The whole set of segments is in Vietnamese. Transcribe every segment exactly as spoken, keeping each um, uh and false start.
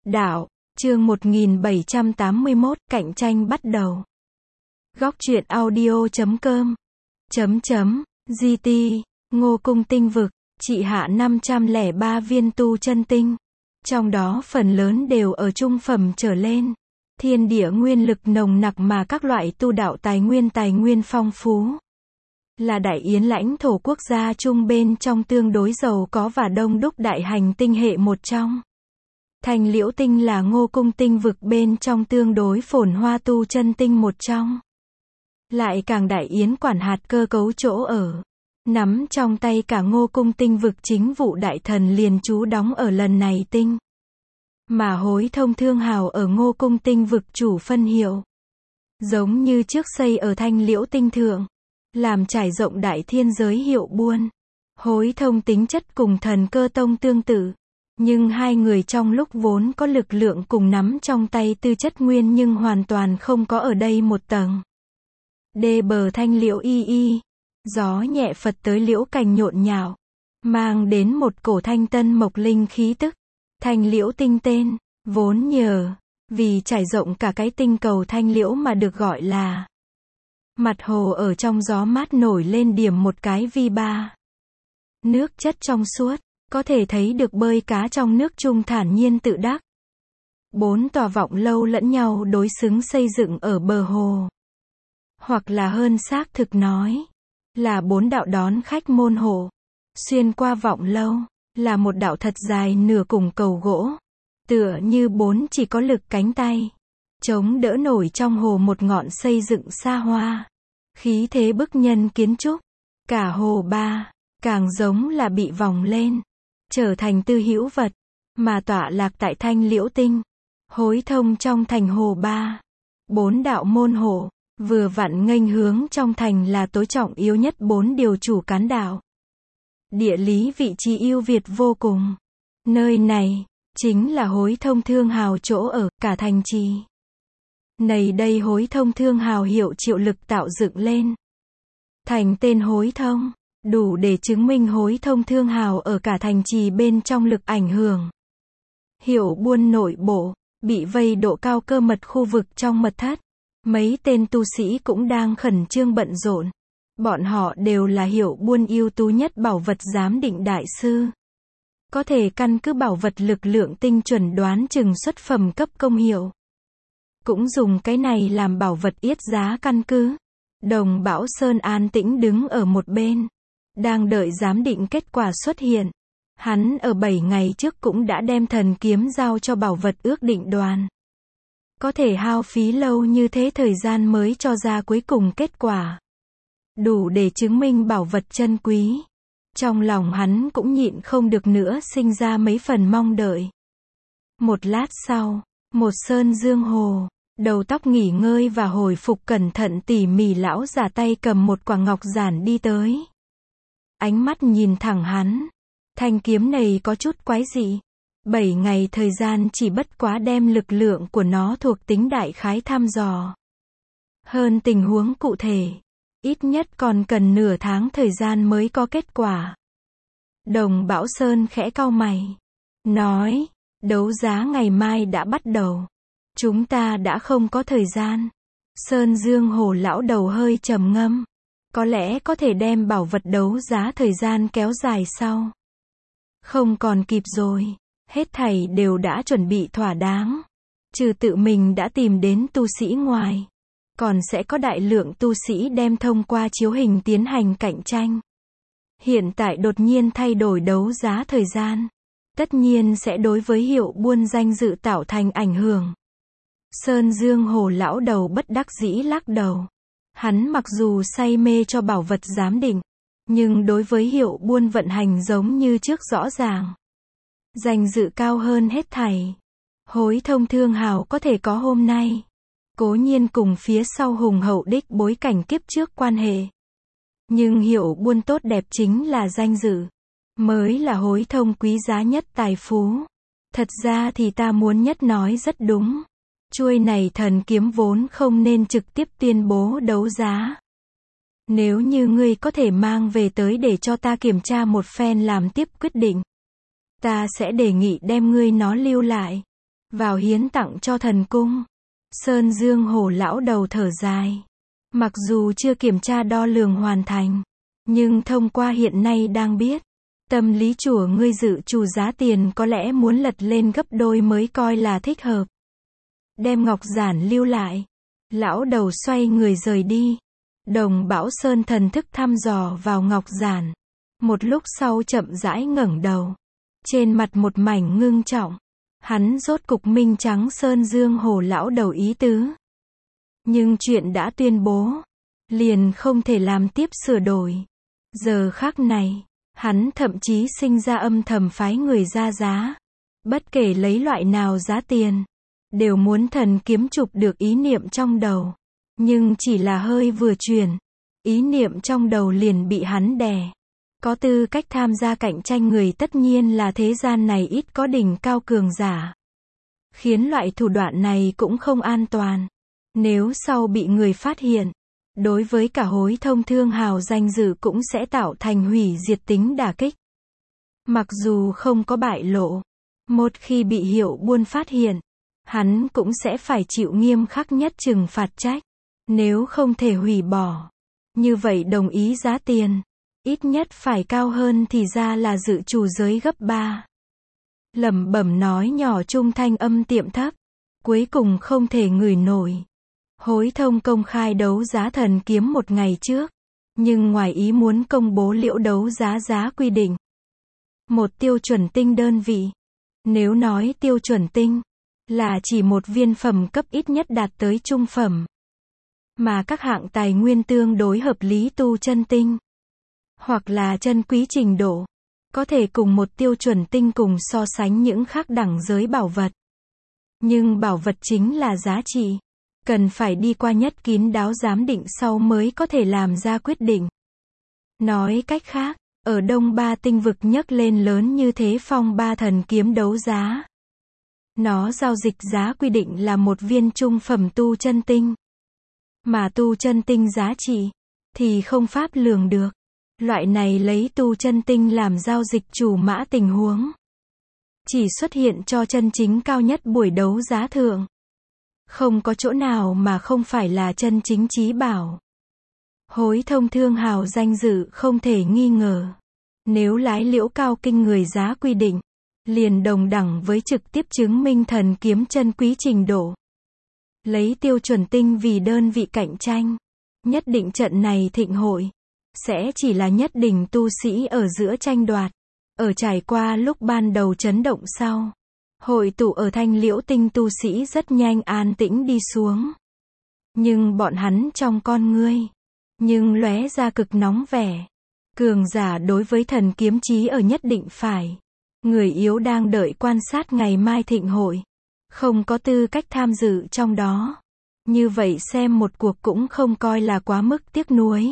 Đạo, chương một nghìn bảy trăm tám mươi mốt, cạnh tranh bắt đầu. Góc truyện audio chấm com chấm chấm giê tê, Ngô Cung tinh vực, trị hạ năm trăm lẻ ba viên tu chân tinh. Trong đó phần lớn đều ở trung phẩm trở lên. Thiên địa nguyên lực nồng nặc mà các loại tu đạo tài nguyên tài nguyên phong phú. Là đại yến lãnh thổ quốc gia trung bên trong tương đối giàu có và đông đúc đại hành tinh hệ một trong. Thanh Liễu tinh là Ngô Cung tinh vực bên trong tương đối phồn hoa tu chân tinh một trong. Lại càng đại yến quản hạt cơ cấu chỗ ở. Nắm trong tay cả Ngô Cung tinh vực chính vụ đại thần liền trú đóng ở lần này tinh. Mà hối thông thương hào ở Ngô Cung tinh vực chủ phân hiệu. Giống như trước xây ở Thanh Liễu tinh thượng. Làm trải rộng đại thiên giới hiệu buôn. Hối thông tính chất cùng Thần Cơ tông tương tự. Nhưng hai người trong lúc vốn có lực lượng cùng nắm trong tay tư chất nguyên nhưng hoàn toàn không có ở đây một tầng. Đê bờ thanh liễu y y. Gió nhẹ phật tới liễu cành nhộn nhạo. Mang đến một cổ thanh tân mộc linh khí tức. Thanh liễu tinh tên, vốn nhờ, vì trải rộng cả cái tinh cầu thanh liễu mà được gọi là. Mặt hồ ở trong gió mát nổi lên điểm một cái vi ba. Nước chất trong suốt. Có thể thấy được bơi cá trong nước chung thản nhiên tự đắc. Bốn tòa vọng lâu lẫn nhau đối xứng xây dựng ở bờ hồ. Hoặc là hơn xác thực nói, là bốn đạo đón khách môn hộ. Xuyên qua vọng lâu, là một đạo thật dài nửa cùng cầu gỗ. Tựa như bốn chỉ có lực cánh tay. Chống đỡ nổi trong hồ một ngọn xây dựng xa hoa. Khí thế bức nhân kiến trúc. Cả hồ ba, càng giống là bị vòng lên. Trở thành tư hữu vật, mà tọa lạc tại Thanh Liễu tinh. Hối thông trong thành hồ ba. Bốn đạo môn hộ, vừa vặn nghênh hướng trong thành là tối trọng yếu nhất bốn điều chủ cán đạo. Địa lý vị trí ưu việt vô cùng. Nơi này, chính là hối thông thương hào chỗ ở, cả thành trì. Này đây hối thông thương hào hiệu triệu lực tạo dựng lên. Thành tên hối thông. Đủ để chứng minh hối thông thương hào ở cả thành trì bên trong lực ảnh hưởng. Hiệu buôn nội bộ, bị vây độ cao cơ mật khu vực trong mật thất. Mấy tên tu sĩ cũng đang khẩn trương bận rộn. Bọn họ đều là hiệu buôn ưu tú nhất bảo vật giám định đại sư. Có thể căn cứ bảo vật lực lượng tinh chuẩn đoán chừng xuất phẩm cấp công hiệu. Cũng dùng cái này làm bảo vật yết giá căn cứ. Đồng Bảo Sơn an tĩnh đứng ở một bên. Đang đợi giám định kết quả xuất hiện. Hắn ở bảy ngày trước cũng đã đem thần kiếm giao cho bảo vật ước định đoàn. Có thể hao phí lâu như thế thời gian mới cho ra cuối cùng kết quả. Đủ để chứng minh bảo vật chân quý. Trong lòng hắn cũng nhịn không được nữa sinh ra mấy phần mong đợi. Một lát sau, một sơn dương hồ, đầu tóc nghỉ ngơi và hồi phục cẩn thận tỉ mỉ lão già tay cầm một quả ngọc giản đi tới. Ánh mắt nhìn thẳng hắn. Thanh kiếm này có chút quái dị. Bảy ngày thời gian chỉ bất quá đem lực lượng của nó thuộc tính đại khái thăm dò. Hơn tình huống cụ thể. Ít nhất còn cần nửa tháng thời gian mới có kết quả. Đồng Bảo Sơn khẽ cau mày. Nói, đấu giá ngày mai đã bắt đầu. Chúng ta đã không có thời gian. Sơn Dương Hồ lão đầu hơi trầm ngâm. Có lẽ có thể đem bảo vật đấu giá thời gian kéo dài sau. Không còn kịp rồi. Hết thảy đều đã chuẩn bị thỏa đáng. Trừ tự mình đã tìm đến tu sĩ ngoài. Còn sẽ có đại lượng tu sĩ đem thông qua chiếu hình tiến hành cạnh tranh. Hiện tại đột nhiên thay đổi đấu giá thời gian. Tất nhiên sẽ đối với hiệu buôn danh dự tạo thành ảnh hưởng. Sơn Dương Hồ lão đầu bất đắc dĩ lắc đầu. Hắn mặc dù say mê cho bảo vật giám định, nhưng đối với hiệu buôn vận hành giống như trước rõ ràng. Danh dự cao hơn hết thảy. Hối thông thương hào có thể có hôm nay. Cố nhiên cùng phía sau hùng hậu đích bối cảnh kiếp trước quan hệ. Nhưng hiệu buôn tốt đẹp chính là danh dự. Mới là hối thông quý giá nhất tài phú. Thật ra thì ta muốn nhất nói rất đúng. Chuôi này thần kiếm vốn không nên trực tiếp tuyên bố đấu giá. Nếu như ngươi có thể mang về tới để cho ta kiểm tra một phen làm tiếp quyết định. Ta sẽ đề nghị đem ngươi nó lưu lại. vào hiến tặng cho thần cung. Sơn Dương Hổ lão đầu thở dài. Mặc dù chưa kiểm tra đo lường hoàn thành, nhưng thông qua hiện nay đang biết, tâm lý chùa ngươi dự trù giá tiền có lẽ muốn lật lên gấp đôi mới coi là thích hợp. Đem ngọc giản lưu lại. Lão đầu xoay người rời đi. Đồng Bảo Sơn thần thức thăm dò vào ngọc giản. Một lúc sau chậm rãi ngẩng đầu. Trên mặt một mảnh ngưng trọng. Hắn rốt cục minh trắng Sơn Dương Hổ lão đầu ý tứ. Nhưng chuyện đã tuyên bố, liền không thể làm tiếp sửa đổi. Giờ khắc này, hắn thậm chí sinh ra âm thầm phái người ra giá. Bất kể lấy loại nào giá tiền, đều muốn thần kiếm chụp được ý niệm trong đầu. Nhưng chỉ là hơi vừa chuyển, ý niệm trong đầu liền bị hắn đè. Có tư cách tham gia cạnh tranh người tất nhiên là thế gian này ít có đỉnh cao cường giả. Khiến loại thủ đoạn này cũng không an toàn. Nếu sau bị người phát hiện, đối với cả Hối Thông Thương Hào danh dự cũng sẽ tạo thành hủy diệt tính đả kích. Mặc dù không có bại lộ, một khi bị Hiệu Buôn phát hiện, hắn cũng sẽ phải chịu nghiêm khắc nhất trừng phạt trách. Nếu không thể hủy bỏ, như vậy đồng ý giá tiền, ít nhất phải cao hơn thì ra là dự trù giới gấp ba. Lẩm bẩm nói nhỏ trung thanh âm tiệm thấp, cuối cùng không thể ngửi nổi. Hối Thông công khai đấu giá thần kiếm một ngày trước, nhưng ngoài ý muốn công bố liễu đấu giá giá quy định. Một tiêu chuẩn tinh đơn vị. Nếu nói tiêu chuẩn tinh, là chỉ một viên phẩm cấp ít nhất đạt tới trung phẩm. Mà các hạng tài nguyên tương đối hợp lý tu chân tinh, hoặc là chân quý trình độ, có thể cùng một tiêu chuẩn tinh cùng so sánh những khác đẳng giới bảo vật. Nhưng bảo vật chính là giá trị, cần phải đi qua nhất kín đáo giám định sau mới có thể làm ra quyết định. Nói cách khác, ở Đông Ba tinh vực nhấc lên lớn như thế phong ba thần kiếm đấu giá. Nó giao dịch giá quy định là một viên trung phẩm tu chân tinh. Mà tu chân tinh giá trị, thì không pháp lường được. Loại này lấy tu chân tinh làm giao dịch chủ mã tình huống, chỉ xuất hiện cho chân chính cao nhất buổi đấu giá thượng. Không có chỗ nào mà không phải là chân chính chí bảo. Hối Thông Thương Hào danh dự không thể nghi ngờ. Nếu lái liễu cao kinh người giá quy định, liền đồng đẳng với trực tiếp chứng minh thần kiếm chân quý trình độ. Lấy tiêu chuẩn tinh vì đơn vị cạnh tranh, nhất định trận này thịnh hội sẽ chỉ là nhất định tu sĩ ở giữa tranh đoạt. Ở trải qua lúc ban đầu chấn động sau, hội tụ ở Thanh Liễu Tinh tu sĩ rất nhanh an tĩnh đi xuống. Nhưng bọn hắn trong con ngươi, nhưng lóe ra cực nóng vẻ. Cường giả đối với thần kiếm chí ở nhất định phải. Người yếu đang đợi quan sát ngày mai thịnh hội, không có tư cách tham dự trong đó. Như vậy xem một cuộc cũng không coi là quá mức tiếc nuối.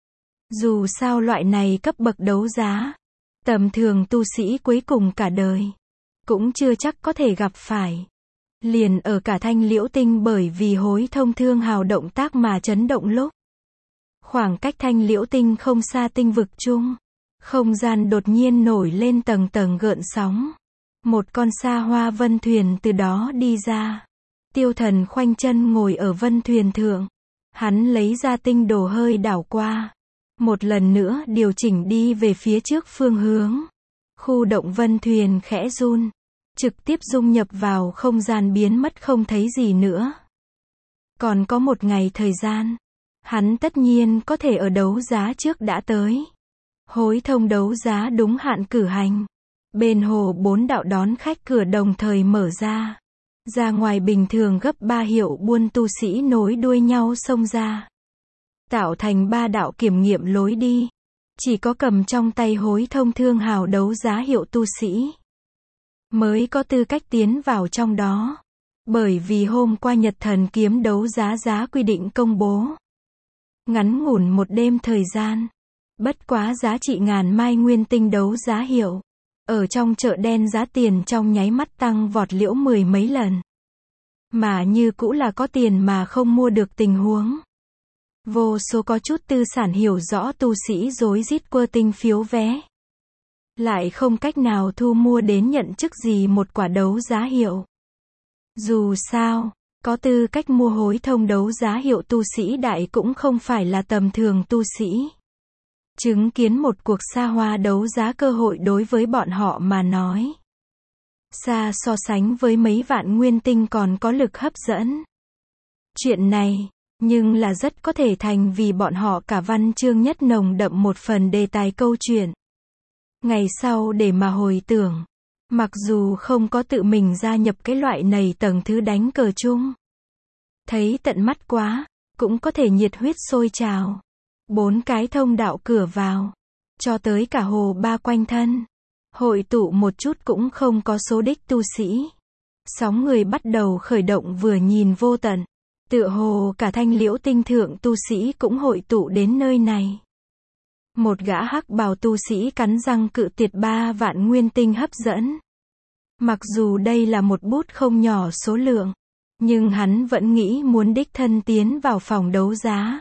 Dù sao loại này cấp bậc đấu giá, tầm thường tu sĩ cuối cùng cả đời, cũng chưa chắc có thể gặp phải. Liền ở cả Thanh Liễu Tinh bởi vì Hối Thông Thương Hào động tác mà chấn động lúc. Khoảng cách Thanh Liễu Tinh không xa tinh vực chung, không gian đột nhiên nổi lên tầng tầng gợn sóng. Một con sa hoa vân thuyền từ đó đi ra. Tiêu Thần khoanh chân ngồi ở vân thuyền thượng. Hắn lấy ra tinh đồ hơi đảo qua. Một lần nữa điều chỉnh đi về phía trước phương hướng. Khu động vân thuyền khẽ run. Trực tiếp dung nhập vào không gian biến mất không thấy gì nữa. Còn có một ngày thời gian. Hắn tất nhiên có thể ở đấu giá trước đã tới. Hối Thông đấu giá đúng hạn cử hành. Bên hồ bốn đạo đón khách cửa đồng thời mở ra. Ra ngoài bình thường gấp ba Hiệu Buôn tu sĩ nối đuôi nhau xông ra. Tạo thành ba đạo kiểm nghiệm lối đi. Chỉ có cầm trong tay Hối Thông Thương Hào đấu giá hiệu tu sĩ mới có tư cách tiến vào trong đó. Bởi vì hôm qua Nhật Thần kiếm đấu giá giá quy định công bố. Ngắn ngủn một đêm thời gian. Bất quá giá trị ngàn mai nguyên tinh đấu giá hiệu. Ở trong chợ đen giá tiền trong nháy mắt tăng vọt liễu mười mấy lần. Mà như cũ là có tiền mà không mua được tình huống. Vô số có chút tư sản hiểu rõ tu sĩ rối rít quơ tinh phiếu vé. Lại không cách nào thu mua đến nhận chức gì một quả đấu giá hiệu. Dù sao, có tư cách mua hối thông đấu giá hiệu tu sĩ đại cũng không phải là tầm thường tu sĩ. Chứng kiến một cuộc xa hoa đấu giá cơ hội đối với bọn họ mà nói, xa so sánh với mấy vạn nguyên tinh còn có lực hấp dẫn. Chuyện này, nhưng là rất có thể thành vì bọn họ cả văn chương nhất nồng đậm một phần đề tài câu chuyện. Ngày sau để mà hồi tưởng, mặc dù không có tự mình gia nhập cái loại này tầng thứ đánh cờ chung, thấy tận mắt quá, cũng có thể nhiệt huyết sôi trào. Bốn cái thông đạo cửa vào, cho tới cả hồ ba quanh thân, hội tụ một chút cũng không có số đích tu sĩ. Sóng người bắt đầu khởi động vừa nhìn vô tận, tựa hồ cả thanh liễu tinh thượng tu sĩ cũng hội tụ đến nơi này. Một gã hắc bào tu sĩ cắn răng cự tuyệt ba vạn nguyên tinh hấp dẫn. Mặc dù đây là một bút không nhỏ số lượng, nhưng hắn vẫn nghĩ muốn đích thân tiến vào phòng đấu giá.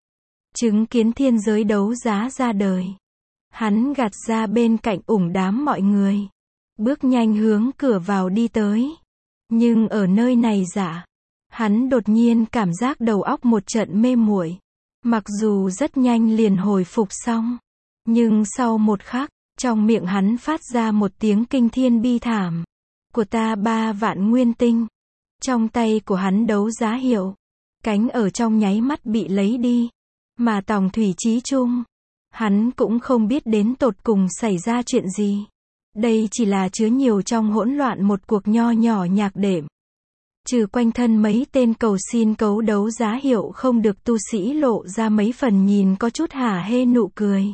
Chứng kiến thiên giới đấu giá ra đời, hắn gạt ra bên cạnh ủng đám mọi người, bước nhanh hướng cửa vào đi tới. Nhưng ở nơi này dạ, hắn đột nhiên cảm giác đầu óc một trận mê muội. Mặc dù rất nhanh liền hồi phục xong, nhưng sau một khắc, trong miệng hắn phát ra một tiếng kinh thiên bi thảm. Của ta ba vạn nguyên tinh. Trong tay của hắn đấu giá hiệu, cánh ở trong nháy mắt bị lấy đi. Mà tòng thủy chí chung, hắn cũng không biết đến tột cùng xảy ra chuyện gì. Đây chỉ là chứa nhiều trong hỗn loạn một cuộc nho nhỏ nhạc đệm. Trừ quanh thân mấy tên cầu xin cấu đấu giá hiệu không được tu sĩ lộ ra mấy phần nhìn có chút hả hê nụ cười.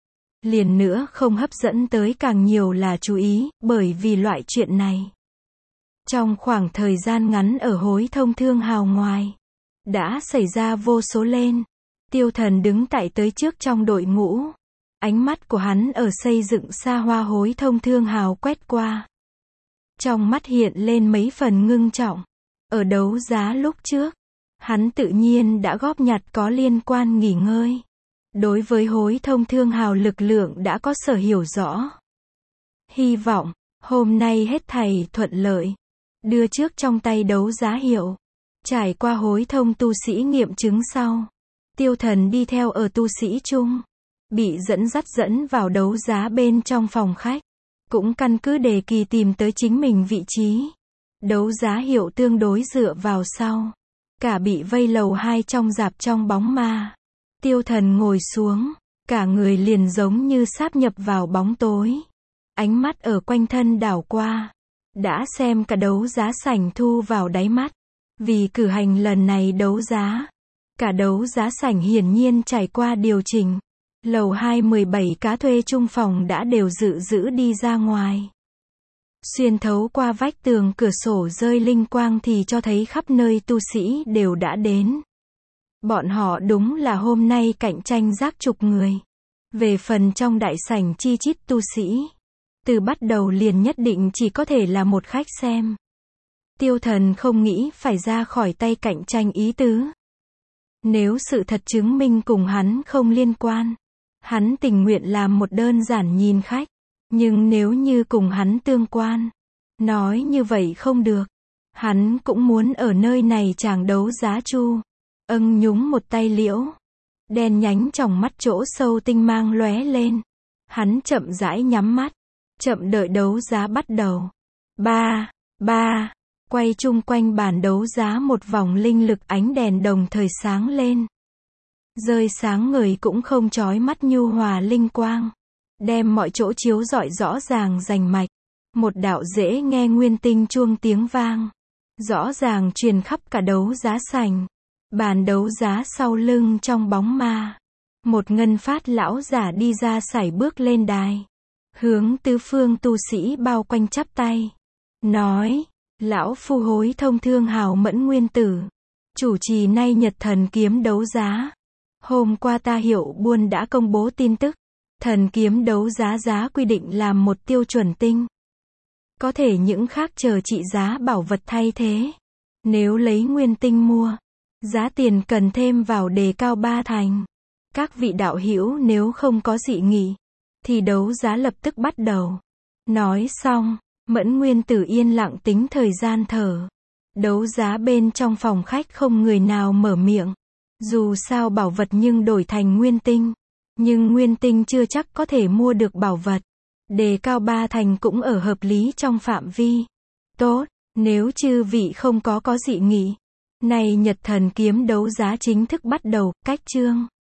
Liền nữa không hấp dẫn tới càng nhiều là chú ý, bởi vì loại chuyện này. Trong khoảng thời gian ngắn ở hối thông thương hào ngoài, đã xảy ra vô số lên. Tiêu Thần đứng tại tới trước trong đội ngũ. Ánh mắt của hắn ở xây dựng xa hoa hối thông thương hào quét qua. Trong mắt hiện lên mấy phần ngưng trọng. Ở đấu giá lúc trước, hắn tự nhiên đã góp nhặt có liên quan nghỉ ngơi. Đối với hối thông thương hào lực lượng đã có sở hiểu rõ. Hy vọng, hôm nay hết thảy thuận lợi. Đưa trước trong tay đấu giá hiệu. Trải qua hối thông tu sĩ nghiệm chứng sau. Tiêu Thần đi theo ở tu sĩ chung. Bị dẫn dắt dẫn vào đấu giá bên trong phòng khách. Cũng căn cứ đề kỳ tìm tới chính mình vị trí. Đấu giá hiệu tương đối dựa vào sau. Cả bị vây lầu hai trong rạp trong bóng ma. Tiêu Thần ngồi xuống. Cả người liền giống như sáp nhập vào bóng tối. Ánh mắt ở quanh thân đảo qua. Đã xem cả đấu giá sảnh thu vào đáy mắt. Vì cử hành lần này đấu giá. Cả đấu giá sảnh hiển nhiên trải qua điều chỉnh. Lầu hai mười bảy cá thuê chung phòng đã đều dự giữ đi ra ngoài. Xuyên thấu qua vách tường cửa sổ rơi linh quang thì cho thấy khắp nơi tu sĩ đều đã đến. Bọn họ đúng là hôm nay cạnh tranh giác chục người. Về phần trong đại sảnh chi chít tu sĩ. Từ bắt đầu liền nhất định chỉ có thể là một khách xem. Tiêu Thần không nghĩ phải ra khỏi tay cạnh tranh ý tứ. Nếu sự thật chứng minh cùng hắn không liên quan, hắn tình nguyện làm một đơn giản nhìn khách. Nhưng nếu như cùng hắn tương quan, nói như vậy không được. Hắn cũng muốn ở nơi này chàng đấu giá chu. Âng nhúng một tay liễu. Đen nhánh trong mắt chỗ sâu tinh mang lóe lên. Hắn chậm rãi nhắm mắt. Chậm đợi đấu giá bắt đầu. Ba, ba, quay chung quanh bàn đấu giá một vòng linh lực ánh đèn đồng thời sáng lên. Rơi sáng người cũng không chói mắt nhu hòa linh quang. Đem mọi chỗ chiếu rọi rõ ràng rành mạch. Một đạo dễ nghe nguyên tinh chuông tiếng vang. Rõ ràng truyền khắp cả đấu giá sảnh. Bàn đấu giá sau lưng trong bóng ma. Một ngân phát lão giả đi ra sải bước lên đài. Hướng tứ phương tu sĩ bao quanh chắp tay. Nói, lão phu hối thông thương hào mẫn nguyên tử. Chủ trì nay nhật thần kiếm đấu giá. Hôm qua ta hiệu buôn đã công bố tin tức. Thần kiếm đấu giá giá quy định làm một tiêu chuẩn tinh. Có thể những khác chờ trị giá bảo vật thay thế. Nếu lấy nguyên tinh mua, giá tiền cần thêm vào đề cao ba thành. Các vị đạo hữu nếu không có dị nghị, thì đấu giá lập tức bắt đầu. Nói xong, Mẫn Nguyên Tử yên lặng tính thời gian thở. Đấu giá bên trong phòng khách không người nào mở miệng. Dù sao bảo vật nhưng đổi thành nguyên tinh. Nhưng nguyên tinh chưa chắc có thể mua được bảo vật. Đề cao ba thành cũng ở hợp lý trong phạm vi. Tốt, nếu chư vị không có có dị nghị. Này Nhật Thần kiếm đấu giá chính thức bắt đầu, cách chương.